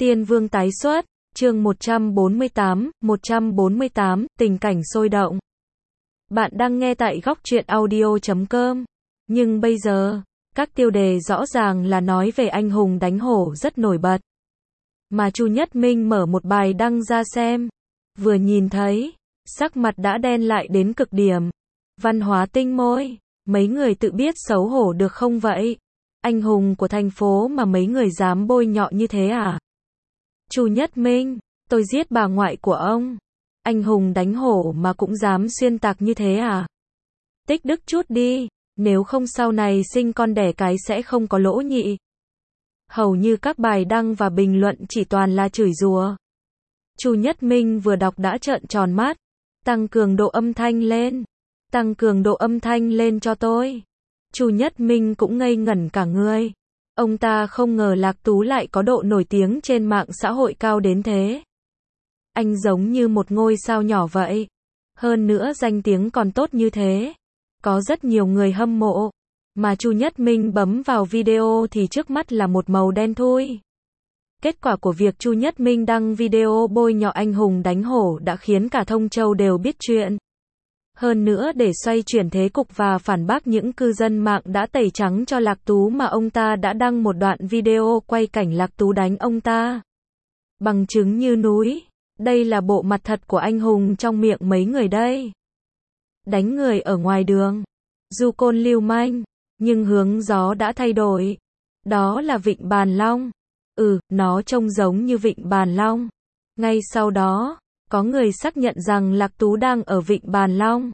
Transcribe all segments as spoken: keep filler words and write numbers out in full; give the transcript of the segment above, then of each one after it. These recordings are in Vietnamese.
Tiên Vương tái xuất, chương một trăm bốn mươi tám, một trăm bốn mươi tám, tình cảnh sôi động. Bạn đang nghe tại góc truyện audio chấm com. Nhưng bây giờ, các tiêu đề rõ ràng là nói về anh hùng đánh hổ rất nổi bật. Mà Chu Nhất Minh mở một bài đăng ra xem. Vừa nhìn thấy, sắc mặt đã đen lại đến cực điểm. Văn hóa tinh môi, mấy người tự biết xấu hổ được không vậy? Anh hùng của thành phố mà mấy người dám bôi nhọ như thế à? Chu Nhất Minh, tôi giết bà ngoại của ông. Anh hùng đánh hổ mà cũng dám xuyên tạc như thế à? Tích đức chút đi, nếu không sau này sinh con đẻ cái sẽ không có lỗ nhị. Hầu như các bài đăng và bình luận chỉ toàn là chửi rủa. Chu Nhất Minh vừa đọc đã trợn tròn mắt. Tăng cường độ âm thanh lên. Tăng cường độ âm thanh lên cho tôi. Chu Nhất Minh cũng ngây ngẩn cả người. Ông ta không ngờ Lạc Tú lại có độ nổi tiếng trên mạng xã hội cao đến thế. Anh giống như một ngôi sao nhỏ vậy. Hơn nữa danh tiếng còn tốt như thế. Có rất nhiều người hâm mộ. Mà Chu Nhất Minh bấm vào video thì trước mắt là một màu đen thui. Kết quả của việc Chu Nhất Minh đăng video bôi nhọ anh hùng đánh hổ đã khiến cả Thông Châu đều biết chuyện. Hơn nữa để xoay chuyển thế cục và phản bác những cư dân mạng đã tẩy trắng cho Lạc Tú mà ông ta đã đăng một đoạn video quay cảnh Lạc Tú đánh ông ta. Bằng chứng như núi. Đây là bộ mặt thật của anh hùng trong miệng mấy người đây. Đánh người ở ngoài đường. Du côn lưu manh. Nhưng hướng gió đã thay đổi. Đó là Vịnh Bàn Long. Ừ, nó trông giống như Vịnh Bàn Long. Ngay sau đó, có người xác nhận rằng Lạc Tú đang ở Vịnh Bàn Long.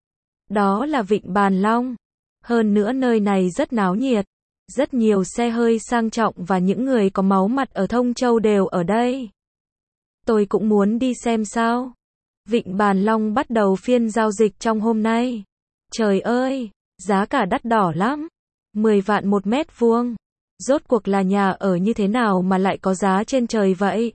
Đó là Vịnh Bàn Long. Hơn nữa nơi này rất náo nhiệt. Rất nhiều xe hơi sang trọng và những người có máu mặt ở Thông Châu đều ở đây. Tôi cũng muốn đi xem sao. Vịnh Bàn Long bắt đầu phiên giao dịch trong hôm nay. Trời ơi, giá cả đắt đỏ lắm. mười vạn một mét vuông. Rốt cuộc là nhà ở như thế nào mà lại có giá trên trời vậy?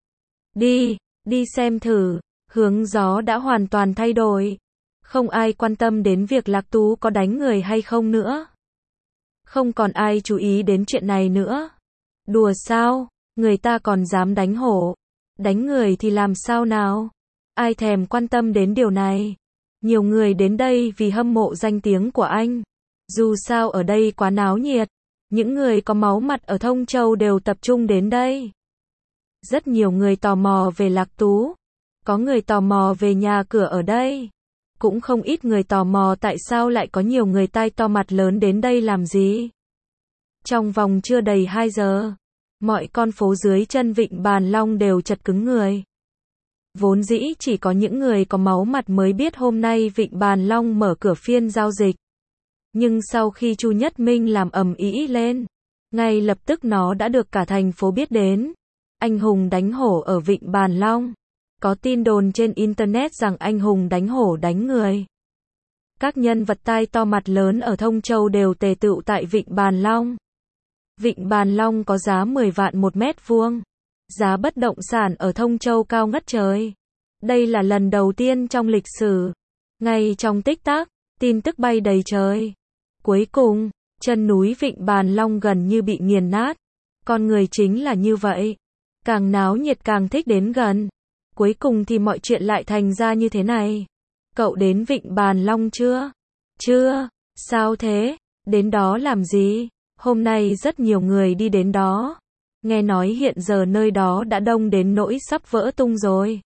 Đi, đi xem thử. Hướng gió đã hoàn toàn thay đổi. Không ai quan tâm đến việc Lạc Tú có đánh người hay không nữa. Không còn ai chú ý đến chuyện này nữa. Đùa sao? Người ta còn dám đánh hổ. Đánh người thì làm sao nào? Ai thèm quan tâm đến điều này? Nhiều người đến đây vì hâm mộ danh tiếng của anh. Dù sao ở đây quá náo nhiệt. Những người có máu mặt ở Thông Châu đều tập trung đến đây. Rất nhiều người tò mò về Lạc Tú. Có người tò mò về nhà cửa ở đây. Cũng không ít người tò mò tại sao lại có nhiều người tai to mặt lớn đến đây làm gì. Trong vòng chưa đầy hai giờ, mọi con phố dưới chân Vịnh Bàn Long đều chật cứng người. Vốn dĩ chỉ có những người có máu mặt mới biết hôm nay Vịnh Bàn Long mở cửa phiên giao dịch. Nhưng sau khi Chu Nhất Minh làm ầm ĩ lên, ngay lập tức nó đã được cả thành phố biết đến. Anh hùng đánh hổ ở Vịnh Bàn Long. Có tin đồn trên Internet rằng anh hùng đánh hổ đánh người. Các nhân vật tai to mặt lớn ở Thông Châu đều tề tựu tại Vịnh Bàn Long. Vịnh Bàn Long có giá mười vạn một mét vuông. Giá bất động sản ở Thông Châu cao ngất trời. Đây là lần đầu tiên trong lịch sử. Ngay trong tích tắc, tin tức bay đầy trời. Cuối cùng, chân núi Vịnh Bàn Long gần như bị nghiền nát. Con người chính là như vậy. Càng náo nhiệt càng thích đến gần. Cuối cùng thì mọi chuyện lại thành ra như thế này. Cậu đến Vịnh Bàn Long chưa? Chưa. Sao thế? Đến đó làm gì? Hôm nay rất nhiều người đi đến đó. Nghe nói hiện giờ nơi đó đã đông đến nỗi sắp vỡ tung rồi.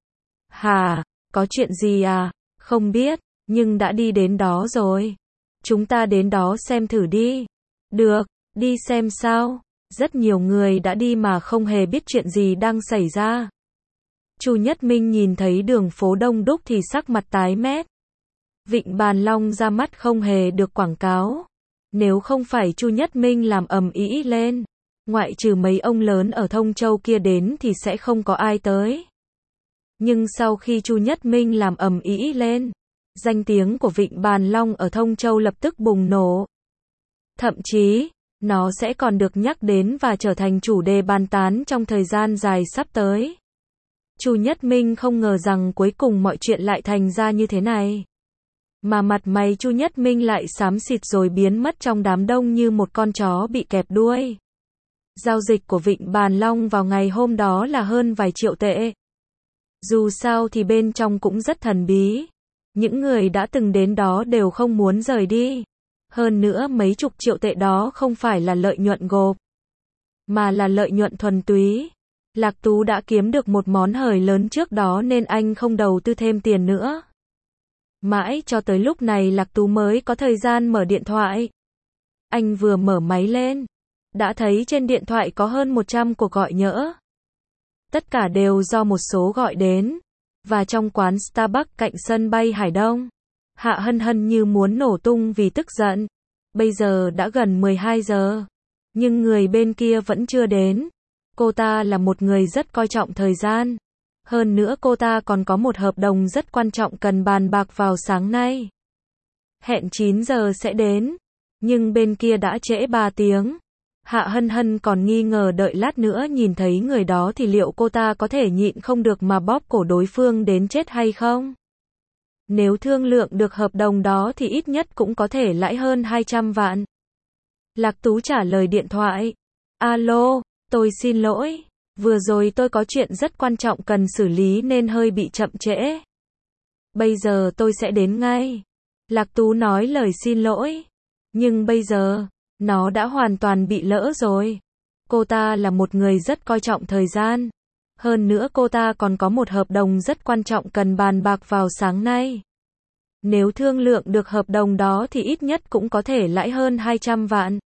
Hả? Có chuyện gì à? Không biết, nhưng đã đi đến đó rồi. Chúng ta đến đó xem thử đi. Được, đi xem sao. Rất nhiều người đã đi mà không hề biết chuyện gì đang xảy ra. Chu Nhất Minh nhìn thấy đường phố đông đúc thì sắc mặt tái mét. Vịnh Bàn Long ra mắt không hề được quảng cáo. Nếu không phải Chu Nhất Minh làm ầm ĩ lên, ngoại trừ mấy ông lớn ở Thông Châu kia đến thì sẽ không có ai tới. Nhưng sau khi Chu Nhất Minh làm ầm ĩ lên, danh tiếng của Vịnh Bàn Long ở Thông Châu lập tức bùng nổ. Thậm chí, nó sẽ còn được nhắc đến và trở thành chủ đề bàn tán trong thời gian dài sắp tới. Chu Nhất Minh không ngờ rằng cuối cùng mọi chuyện lại thành ra như thế này. Mà mặt mày Chu Nhất Minh lại xám xịt rồi biến mất trong đám đông như một con chó bị kẹp đuôi. Giao dịch của Vịnh Bàn Long vào ngày hôm đó là hơn vài triệu tệ. Dù sao thì bên trong cũng rất thần bí. Những người đã từng đến đó đều không muốn rời đi. Hơn nữa mấy chục triệu tệ đó không phải là lợi nhuận gộp, mà là lợi nhuận thuần túy. Lạc Tú đã kiếm được một món hời lớn trước đó nên anh không đầu tư thêm tiền nữa. Mãi cho tới lúc này Lạc Tú mới có thời gian mở điện thoại. Anh vừa mở máy lên, đã thấy trên điện thoại có hơn một trăm cuộc gọi nhỡ. Tất cả đều do một số gọi đến. Và trong quán Starbucks cạnh sân bay Hải Đông, Hạ Hân Hân như muốn nổ tung vì tức giận. Bây giờ đã gần mười hai giờ, nhưng người bên kia vẫn chưa đến. Cô ta là một người rất coi trọng thời gian. Hơn nữa cô ta còn có một hợp đồng rất quan trọng cần bàn bạc vào sáng nay. Hẹn chín giờ sẽ đến, nhưng bên kia đã trễ ba tiếng. Hạ Hân Hân còn nghi ngờ đợi lát nữa nhìn thấy người đó thì liệu cô ta có thể nhịn không được mà bóp cổ đối phương đến chết hay không? Nếu thương lượng được hợp đồng đó thì ít nhất cũng có thể lãi hơn hai trăm vạn. Lạc Tú trả lời điện thoại. Alo, tôi xin lỗi. Vừa rồi tôi có chuyện rất quan trọng cần xử lý nên hơi bị chậm trễ. Bây giờ tôi sẽ đến ngay. Lạc Tú nói lời xin lỗi. Nhưng bây giờ, nó đã hoàn toàn bị lỡ rồi. Cô ta là một người rất coi trọng thời gian. Hơn nữa cô ta còn có một hợp đồng rất quan trọng cần bàn bạc vào sáng nay. Nếu thương lượng được hợp đồng đó thì ít nhất cũng có thể lãi hơn hai trăm vạn.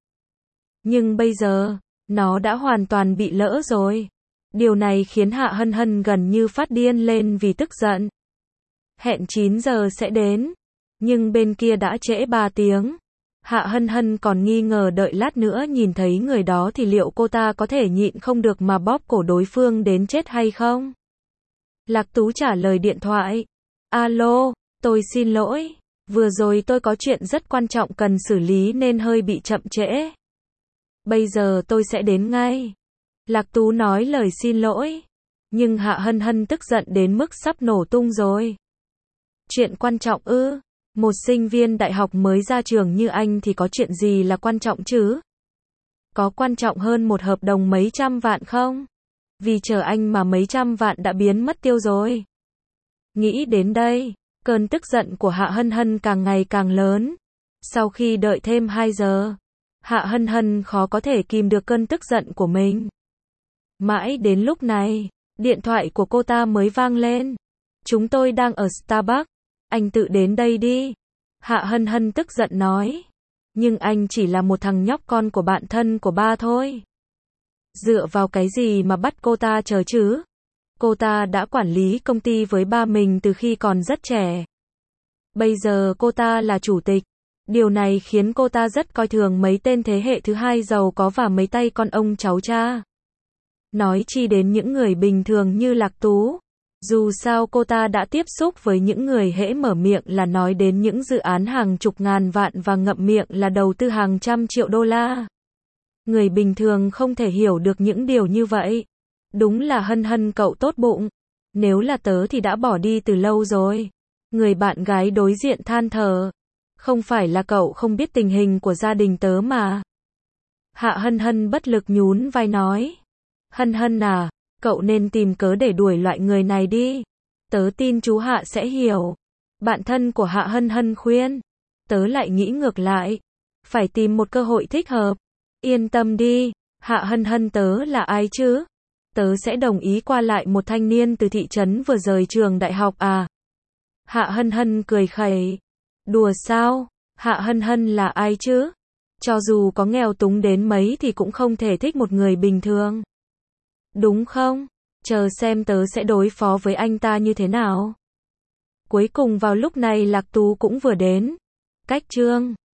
Nhưng bây giờ, nó đã hoàn toàn bị lỡ rồi. Điều này khiến Hạ Hân Hân gần như phát điên lên vì tức giận. Hẹn chín giờ sẽ đến, nhưng bên kia đã trễ ba tiếng. Hạ Hân Hân còn nghi ngờ đợi lát nữa nhìn thấy người đó thì liệu cô ta có thể nhịn không được mà bóp cổ đối phương đến chết hay không? Lạc Tú trả lời điện thoại. Alo, tôi xin lỗi. Vừa rồi tôi có chuyện rất quan trọng cần xử lý nên hơi bị chậm trễ. Bây giờ tôi sẽ đến ngay. Lạc Tú nói lời xin lỗi. Nhưng Hạ Hân Hân tức giận đến mức sắp nổ tung rồi. Chuyện quan trọng ư? Một sinh viên đại học mới ra trường như anh thì có chuyện gì là quan trọng chứ? Có quan trọng hơn một hợp đồng mấy trăm vạn không? Vì chờ anh mà mấy trăm vạn đã biến mất tiêu rồi. Nghĩ đến đây, cơn tức giận của Hạ Hân Hân càng ngày càng lớn. Sau khi đợi thêm hai giờ, Hạ Hân Hân khó có thể kìm được cơn tức giận của mình. Mãi đến lúc này, điện thoại của cô ta mới vang lên. Chúng tôi đang ở Starbucks. Anh tự đến đây đi. Hạ Hân Hân tức giận nói. Nhưng anh chỉ là một thằng nhóc con của bạn thân của ba thôi. Dựa vào cái gì mà bắt cô ta chờ chứ? Cô ta đã quản lý công ty với ba mình từ khi còn rất trẻ. Bây giờ cô ta là chủ tịch. Điều này khiến cô ta rất coi thường mấy tên thế hệ thứ hai giàu có và mấy tay con ông cháu cha. Nói chi đến những người bình thường như Lạc Tú. Dù sao cô ta đã tiếp xúc với những người hễ mở miệng là nói đến những dự án hàng chục ngàn vạn và ngậm miệng là đầu tư hàng trăm triệu đô la. Người bình thường không thể hiểu được những điều như vậy. Đúng là Hân Hân cậu tốt bụng. Nếu là tớ thì đã bỏ đi từ lâu rồi. Người bạn gái đối diện than thở. Không phải là cậu không biết tình hình của gia đình tớ mà. Hạ Hân Hân bất lực nhún vai nói. Hân Hân à, cậu nên tìm cớ để đuổi loại người này đi. Tớ tin chú Hạ sẽ hiểu. Bạn thân của Hạ Hân Hân khuyên. Tớ lại nghĩ ngược lại. Phải tìm một cơ hội thích hợp. Yên tâm đi, Hạ Hân Hân tớ là ai chứ? Tớ sẽ đồng ý qua lại một thanh niên từ thị trấn vừa rời trường đại học à? Hạ Hân Hân cười khẩy. Đùa sao? Hạ Hân Hân là ai chứ? Cho dù có nghèo túng đến mấy thì cũng không thể thích một người bình thường. Đúng không? Chờ xem tớ sẽ đối phó với anh ta như thế nào. Cuối cùng vào lúc này Lạc Tú cũng vừa đến. Cách chương